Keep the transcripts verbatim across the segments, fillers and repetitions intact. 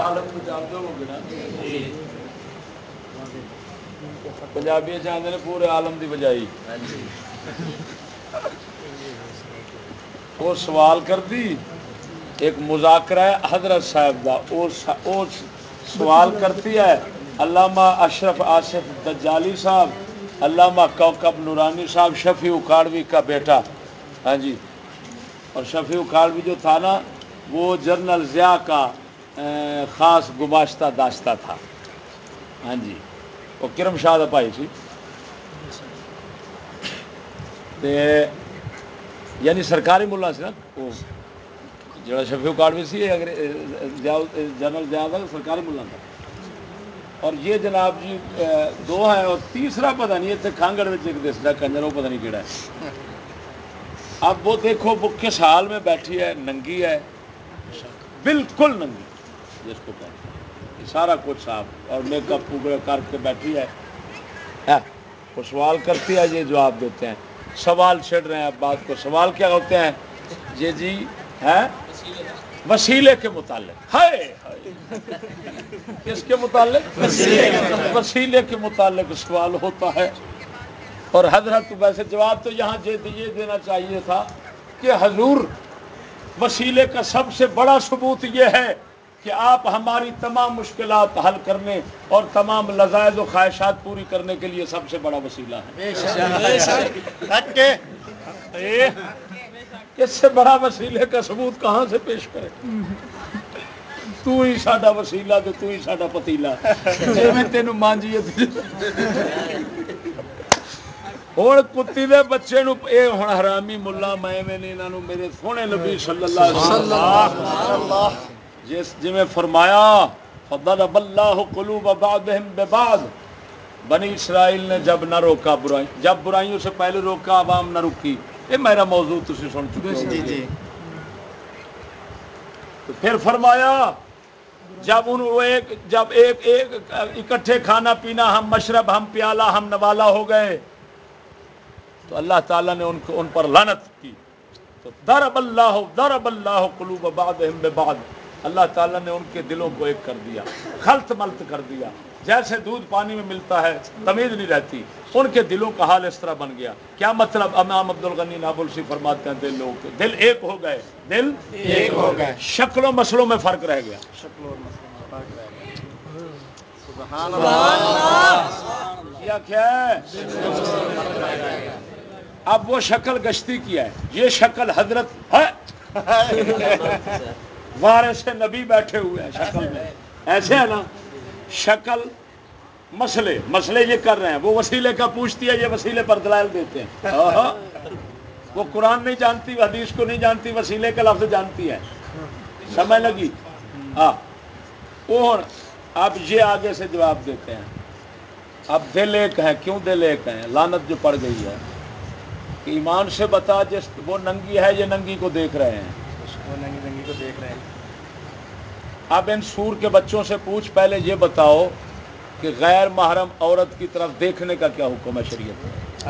عالم کو جانتے ہو گے نا پنجابی چاہتے ہیں پورے عالم کی بجائی وہ سوال کر دی ایک مذاکرہ ہے حضرت صاحب دا وہ سوال کرتی ہے علامہ اشرف آصف دجالی صاحب علامہ کوکب نورانی صاحب شفیع اکاڑوی کا بیٹا ہاں جی اور شفیع اکاڑوی جو تھا نا وہ جنرل ضیاء کا خاص گماشتہ داشتہ تھا ہاں جی وہ کرم شاہ دا بھائی سی تے یعنی سرکاری ملا سی نا وہ جڑا شفیع اکاڑوی سی جنرل ضیاء دا سرکاری ملا تھا اور یہ جناب جی دو ہیں اور تیسرا پتہ نہیں اتنے کھانگڑ میں ایک دستا کنجر وہ پتہ نہیں کیڑا ہے اب وہ دیکھو وہ کس حال میں بیٹھی ہے ننگی ہے بالکل ننگی جس کو کہتے ہیں سارا کچھ صاف اور میک اپ پورا کر کے بیٹھی ہے وہ سوال کرتی ہے یہ جواب دیتے ہیں سوال چھڑ رہے ہیں اب بات کو سوال کیا ہوتے ہیں یہ جی ہے وسیلے کے متعلق ہے کس کے متعلق وسیلے کے متعلق سوال ہوتا ہے اور حضرت ویسے جواب تو یہاں یہ دینا چاہیے تھا کہ حضور وسیلے کا سب سے بڑا ثبوت یہ ہے کہ آپ ہماری تمام مشکلات حل کرنے اور تمام لذائذ و خواہشات پوری کرنے کے لیے سب سے بڑا وسیلہ ہے اس سے بڑا وسیلے کا ثبوت کہاں سے پیش کرے تو ہی ساڈا وسیلہ تو تو ہی ساڈا پتیلا جی میں تینوں مانجیے ہوں کتی دے بچے نو اے ہن حرامی ملا میں میں نے انہاں نو میرے سونے نبی صلی اللہ علیہ وسلم جس جی میں فرمایا فضرب اللہ قلوب بعضهم ببعض بنی اسرائیل نے جب نہ روکا برائی جب برائیوں سے پہلے روکا عوام نہ رکی یہ میرا موضوع تسی سن چکے ہو جی جی تو پھر فرمایا جب ان ایک جب ایک ایک اکٹھے کھانا پینا ہم مشرب ہم پیالہ ہم نوالا ہو گئے تو اللہ تعالیٰ نے ان کو ان پر لعنت کی تو ضرب اللہ ضرب اللہ قلوب بعضهم ببعض اللہ تعالیٰ نے ان کے دلوں کو ایک کر دیا خلط ملط کر دیا جیسے دودھ پانی میں ملتا ہے تمیز نہیں رہتی ان کے دلوں کا حال اس طرح بن گیا کیا مطلب امام عبد الغنی نابلسی فرماتے ہیں دل لوگ دل ایک ہو گئے دل ایک ہو گئے شکل و مسلوں میں فرق رہ گیا شکل و مسلوں میں فرق رہ گیا سبحان اللہ کیا کیا ہے اب وہ شکل گشتی کیا ہے یہ شکل حضرت ہے وارث نبی بیٹھے ہوئے ہیں شکل میں ایسے ہے نا شکل مسئلے مسئلے یہ کر رہے ہیں وہ وسیلے کا پوچھتی ہے یہ وسیلے پر دلائل دیتے ہیں وہ قرآن نہیں جانتی حدیث کو نہیں جانتی وسیلے کا لفظ جانتی ہے سمجھ لگی ہاں وہ اب یہ آگے سے جواب دیتے ہیں اب دل ایک ہے کیوں دل ایک ہے لعنت جو پڑ گئی ہے کہ ایمان سے بتا جس وہ ننگی ہے یہ ننگی کو دیکھ رہے ہیں وہ ننگی ننگی کو دیکھ رہے ہیں اب ان سور کے بچوں سے پوچھ پہلے یہ بتاؤ کہ غیر محرم عورت کی طرف دیکھنے کا کیا حکم ہے شریعت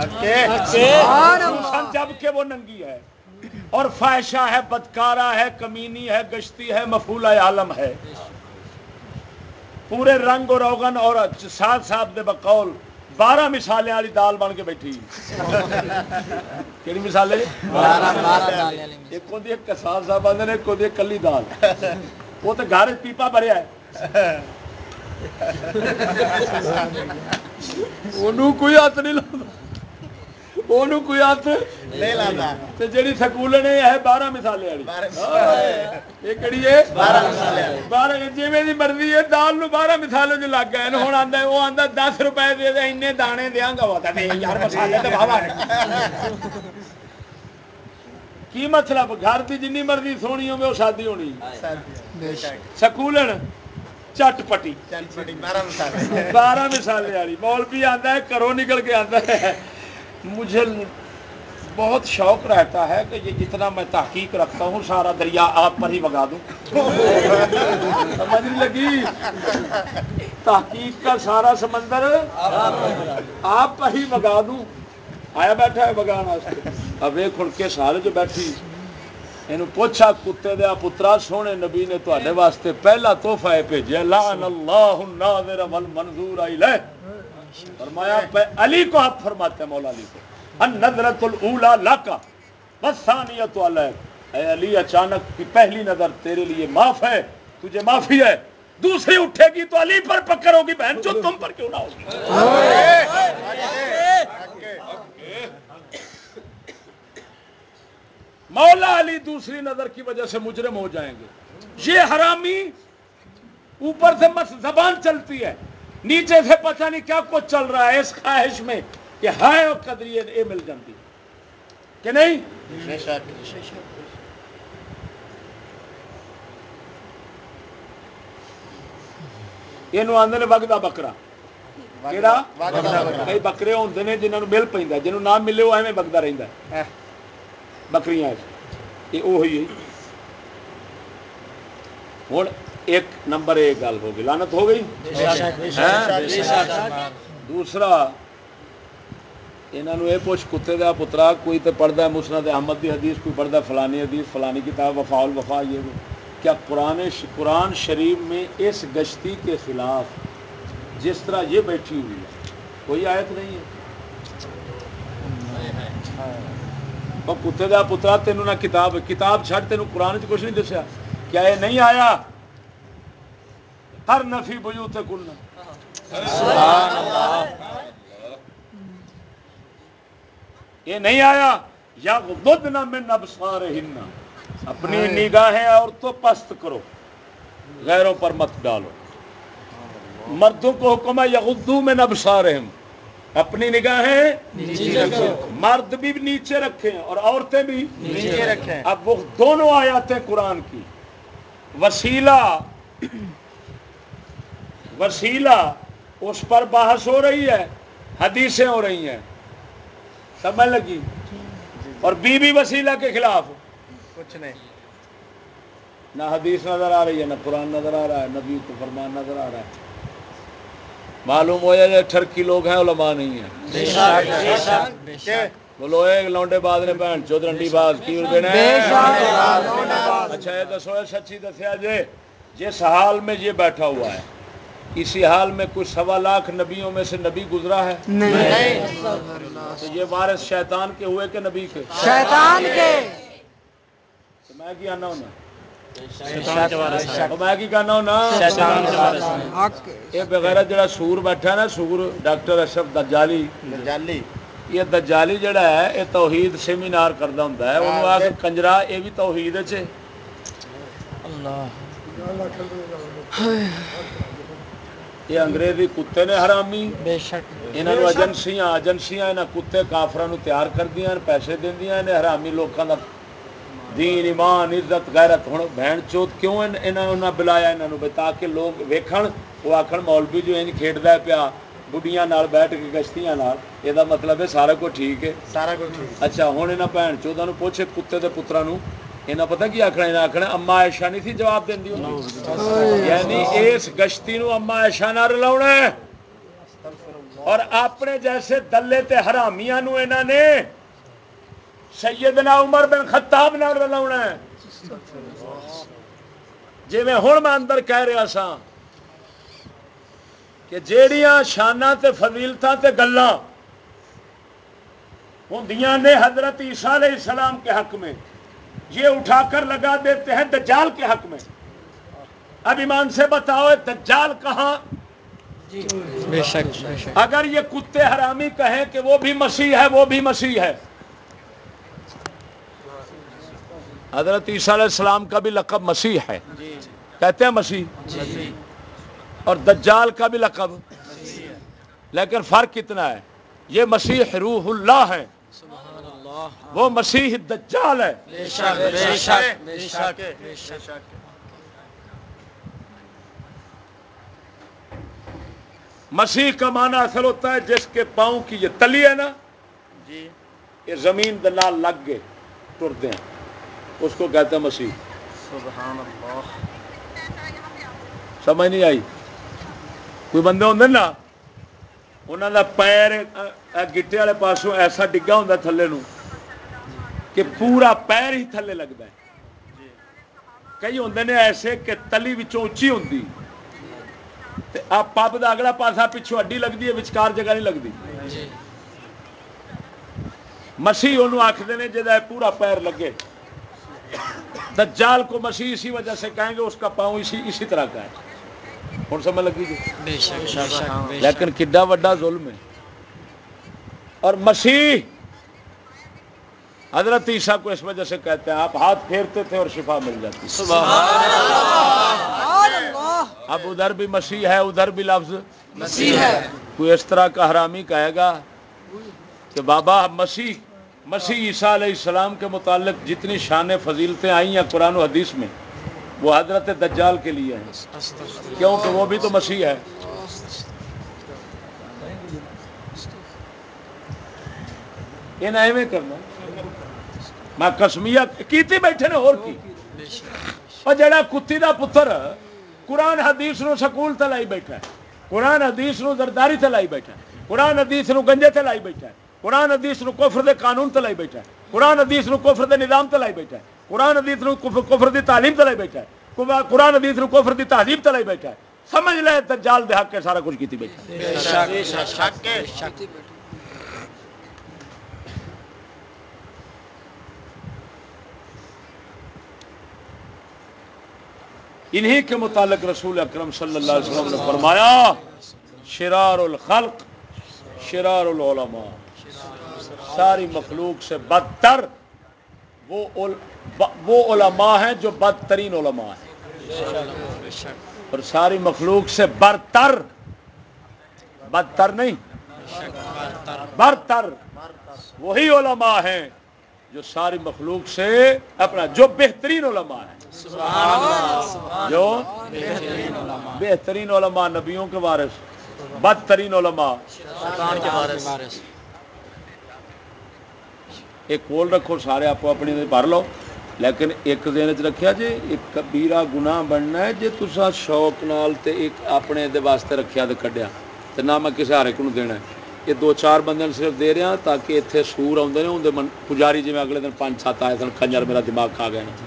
میں جب کہ وہ ننگی ہے اور فاحشہ ہے بدکارہ ہے کمینی ہے گشتی ہے مفعولہ عالم ہے پورے رنگ و روغن اور ساتھ ساتھ دے بقول بارہ مثالیں والی دال بن کے بیٹھی کیڑی مثالیں ایک ہوندی ہے کسان صاحب آندے نے ایک ہوندی ہے کلی دال وہ تو گھر پیپا بھریا ہے انہوں کوئی ہاتھ نہیں لاتا انہوں کوئی ہاتھ نہیں لاتا تے جڑی سکولن ہے بارہ مثالیں والی یہ کیڑی ہے بارہ مثالیں والی بارہ جویں دی مرضی ہے دال نو بارہ مثالیں جو لگ گئے ہن آندا وہ آندا دس روپے دے دے اینے دانے دیاں گا وتا تے یار مسالے تے واہ واہ کی مطلب گھر دی جنی مرضی سونی ہوے او شادی ہونی سکولن چٹ پٹی بارہ مثالیں والی مولوی آتا ہے گھروں نکل کے آتا ہے مجھے بہت شوق رہتا ہے کہ یہ جتنا میں تحقیق رکھتا ہوں سارا دریا آپ پر ہی بگا دوں سمجھ نہیں لگی تحقیق کا سارا سمندر آپ پر ہی بگا دوں آیا بیٹھا ہے بگانا اب ایک کھڑ کے سارے جو بیٹھی اینو پوچھا کتے دیا پترا سونے نبی نے تواڈے واسطے پہلا تحفہ ہے بھیجیا لعن اللہ الناظر والمنظور الیہ فرمایا علی کو آپ فرماتے ہیں مولا علی کو النظرۃ الاولی لک والثانیۃ علیک اے علی اچانک کی پہلی نظر تیرے لیے معاف ہے تجھے معافی ہے دوسری اٹھے گی تو علی پر پکڑ ہوگی بہن جو تم پر کیوں نہ ہوگی مولا علی دوسری نظر کی وجہ سے مجرم ہو جائیں گے یہ حرامی اوپر سے بس زبان چلتی ہے نیچے سے پتہ نہیں کیا کچھ چل رہا ہے اس خواہش میں کہ ہائے اور قدری یہ مل جاتی کہ نہیں یہ آدھے نے وگدا بکرا کیڑا کئی بکرے ہوتے ہیں جنہوں مل پہ جنہوں نہ ملے وہ ایویں وگدا رہتا ہے بکریاں یہ وہی ہے ہوں ایک نمبر ایک گل ہو گئی لعنت ہو گئی دوسرا انہوں نے یہ پوچھ کتے دا پترا کوئی تو پڑھتا ہے مسند احمد کی حدیث کوئی پڑھتا ہے فلانی حدیث فلانی کتاب وفاء الوفا یہ وہ کیا قرآن قرآن شریف میں اس گشتی کے خلاف جس طرح یہ بیٹھی ہوئی ہے کوئی آیت نہیں ہے اور کتے دا پترا تینوں نہ کتاب کتاب چھڑ تینوں قرآن چ کچھ نہیں دسیا کیا یہ نہیں آیا ہر نفی بیوت کن سبحان اللہ یہ نہیں آیا یغضضن من ابصارہن اپنی نگاہیں اور تو پست کرو غیروں پر مت ڈالو مردوں کو حکم ہے یغضوا من ابصارہم اپنی نگاہیں نیچے رکھیں مرد بھی نیچے رکھیں اور عورتیں بھی نیچے رکھیں اب وہ دونوں آیاتیں قرآن کی وسیلہ وسیلہ اس پر بحث ہو رہی ہے حدیثیں ہو رہی ہیں سمجھ لگی اور بی بی وسیلہ کے خلاف کچھ نہیں نہ حدیث نظر آ رہی ہے نہ قرآن نظر آ رہا ہے نبی کو فرمان نظر آ رہا ہے معلوم ہو جائے ٹھرکی لوگ ہیں علماء نہیں ہیں بولو ایک لونڈے باز نے بہن چود رنڈی باز کی اچھا یہ دسو سچی دسیا جے جس حال میں یہ بیٹھا ہوا ہے اسی حال میں کچھ سوا لاکھ نبیوں میں سے نبی گزرا ہے نہیں تو یہ وارث شیطان کے ہوئے کہ نبی کے شیطان کے تو میں کیا آنا ہونا میں کی کہنا ہونا یہ بغیرت جڑا سور بیٹھا نا سور ڈاکٹر اشرف دجالی دجالی یہ دجالی جڑا ہے یہ توحید سیمینار کرتا ہوں انہوں آ کے کنجرا یہ بھی توحید ہے یہ انگریزی کتے نے حرامی بے شک انہوں نے ایجنسیاں ایجنسیاں انہاں کتے کافرانو تیار کر دیا پیسے دیندیاں نے حرامی لوگوں کا دین ایمان عزت غیرت ہوں بہن چوت کیوں انہوں نے بلایا انہوں نے تاکہ لوگ ویکھن وہ آکھن مولوی جو انج کھیڈدا پیا بڑھیاں نال بیٹھ کے گشتیاں نال یہ مطلب ہے سارا کچھ ٹھیک ہے سارا کچھ ٹھیک اچھا ہوں یہاں بھن چودہ نو پوچھے کتے دے پترا نو یہاں پتہ کی آخنا یہاں آخنا اما عائشہ نہیں تھی جواب دینی ہوندی یعنی اس گشتی نو اما عائشہ نہ رلاونا ہے اور اپنے جیسے دلے تے حرامیاں نو انہاں نے سیدنا عمر بن خطاب نہ رلاونا ہے جی میں ہن میں اندر کہہ رہا سا کہ جیڑیاں شاناں تے فضیلتاں تے گلاں ہوندیاں نے حضرت عیسیٰ علیہ السلام کے حق میں یہ اٹھا کر لگا دیتے ہیں دجال کے حق میں اب ایمان سے بتاؤ دجال کہاں بے شک اگر یہ کتے حرامی کہیں کہ وہ بھی مسیح ہے وہ بھی مسیح ہے حضرت عیسیٰ علیہ السلام کا بھی لقب مسیح ہے کہتے ہیں مسیح اور دجال کا بھی لقب لیکن فرق کتنا ہے یہ مسیح روح اللہ ہے وہ مسیح دجال ہے بے شک بے شک بے شک بے شک مسیح کا معنی اصل ہوتا ہے جس کے پاؤں کی یہ تلی ہے نا جی یہ زمین دے نال لگ گئے ٹرتے ہیں اس کو کہتے ہیں مسیح سبحان اللہ سمجھ نہیں آئی کوئی بندے ہوندے نا انہوں دا پیر گٹے والے پاسوں ایسا ڈگا ہوتا تھلے نو کہ پورا پیر ہی تھلے لگتا ہے کئی ہوندے نے ایسے کہ تلی وچوں اچھی ہوندی تے آ پب دا اگلا پاسا پچھوں اڈی لگدی ہے وچکار جگہ نہیں لگدی جی مسیح انہوں آکھدے نے جدا پورا پیر لگے دجال کو مسیح اسی وجہ سے کہیں گے اس کا پاؤں اسی اسی طرح کا ہے ہن سمجھ لگی جی بے شک بے شک بے لیکن شک کڈا وڈا ظلم ہے اور مسیح حضرت عیسیٰ کو اس وجہ سے کہتے ہیں آپ ہاتھ پھیرتے تھے اور شفا مل جاتی سبحان اللہ اب ادھر بھی مسیح ہے ادھر بھی لفظ مسیح ہے کوئی اس طرح کا حرامی کہے گا کہ بابا مسیح مسیح عیسیٰ علیہ السلام کے متعلق جتنی شان فضیلتیں آئی ہیں قرآن و حدیث میں وہ حضرت دجال کے لیے ہیں کیونکہ وہ بھی تو مسیح ہے یہ ایویں کرنا میں قسمیہ کیتی بیٹھے نے اور کی اور جڑا کتی دا پتر قرآن حدیث نو سکول تے لائی بیٹھا ہے قرآن حدیث نو زرداری تے لائی بیٹھا ہے قرآن حدیث نو گنجے تے لائی بیٹھا ہے قرآن حدیث نو کفر دے قانون تے لائی بیٹھا ہے قرآن حدیث نو کفر دے نظام تے لائی بیٹھا ہے قرآن حدیث نو کفر دی تعلیم تے لائی بیٹھا ہے قرآن حدیث نو کفر دی تہذیب تے لائی بیٹھا ہے سمجھ لے دجال دے حق کے سارا کچھ کیتی بیٹھا ہے بے شک بے شک بے شک انہی کے متعلق رسول اکرم صلی اللہ علیہ وسلم نے فرمایا شرار الخلق شرار العلماء ساری مخلوق سے بدتر وہ وہ علماء ہیں جو بدترین علماء ہیں اور ساری مخلوق سے برتر بدتر نہیں برتر وہی علماء ہیں جو ساری مخلوق سے اپنا جو بہترین علماء ہیں جو بہترین علماء نبیوں کے وارث بدترین علماء ایک کول رکھو سارے آپ اپنی بھر لو لیکن ایک ذہن چ رکھیا جی ایک کبیرہ گناہ بننا ہے جی تسا شوق نال تے ایک اپنے دے واسطے رکھیا تے کڈیا تے نہ میں کسی ہر ایک نوں دینا یہ دو چار بندے صرف دے رہا تاکہ اتنے سور آتے ہیں اندر پجاری جی میں اگلے دن پانچ سات آئے سن کنجر میرا دماغ کھا گیا نا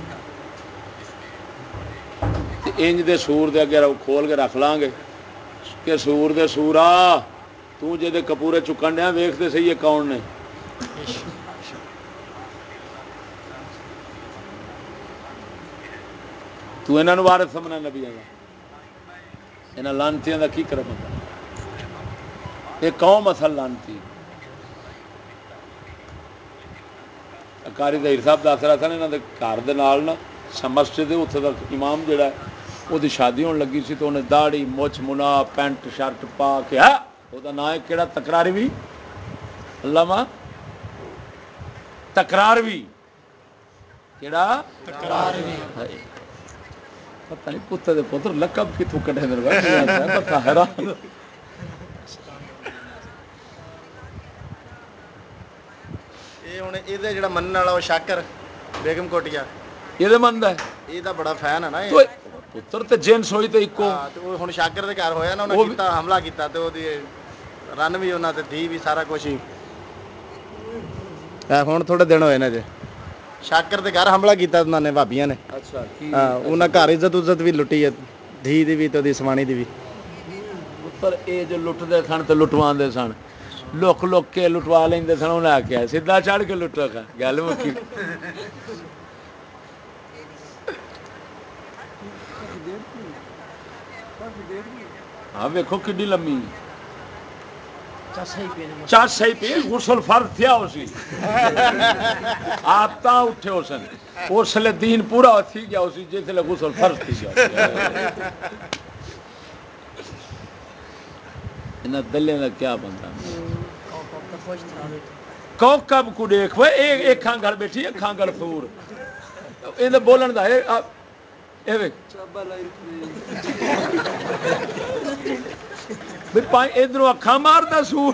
انج دے سور دے اگر کھول کے رکھ لیں گے کہ سور دے سورا تو جے دے کپورے چکن دیا ویختے سی یہ کون نے تو انہاں نوں وارث سمجھنا نبیاں دا انہاں لعنتیاں دا کی کرے بندہ یہ قوم اصل لعنتی اکاری ظہیر صاحب دس رہا تھا انہاں دے گھر دے نال نا مسجد اتنے دا امام جڑا ہے وہ شادی ہونے لگی سی تو انہیں داڑھی مچھ منا پینٹ شرٹ پا کے ہے وہ نام ہے کہڑا تکرار بھی علامہ تکرار بھی کہڑا تکرار بھی پتہ نہیں کتے دے پتر لقب کتوں کٹے دے پتہ حیران یہ ہوں یہ جڑا منن والا وہ شاکر بیگم کوٹیا یہ من ہے یہ بڑا فین ہے نا تو پتر تے جنس ہوئی تے اکو ہوں شاکر دے گھر ہویا نا انہیں کیتا حملہ کیتا تے وہ رن بھی انہوں تے تھی بھی سارا کچھ ہی ہوں تھوڑے دن ہوئے نا جی شاکر دے گھر حملہ کیتا انہوں نے بھابیاں نے ہاں انہیں گھر عزت عزت بھی لٹی ہے دھی دی بھی تو سوانی دی بھی پتر اے جو لٹتے سن تو لٹواندے سن لک لک کے لٹوا لیں سن انہیں آخیا سیدھا چڑھ کے لٹو کھا گل مکی ہاں ویکھو کڈی لمبی چس صحیح پی غسل فرض تھیا اسی آپ تا اٹھے ہو سن اس لیے دین پورا تھی گیا اسی جس لیے غسل فرض تھی گیا انہاں دلیاں دا کیا بنتا کوکب کو دیکھ وہ ایک کھانگڑ بیٹھی ہے کھانگڑ سور یہ بولن دا ادھر اکھاں مارتا سور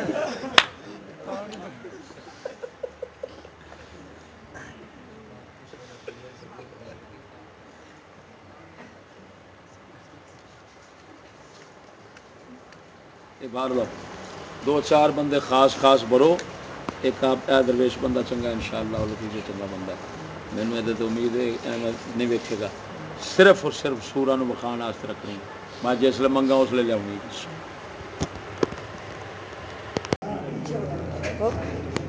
باہر لو دو چار بندے خاص خاص برو ایک آپ درویش بندہ چنگا انشاءاللہ وہ لطیفے چنگا بندہ مینوں یہ تو امید ہے نہیں ویکھے گا، صرف اور صرف سوراں نوں وکھاؤਣ واسطے رکھنی، میں جس لیے منگا اس لیے لیاؤں گی.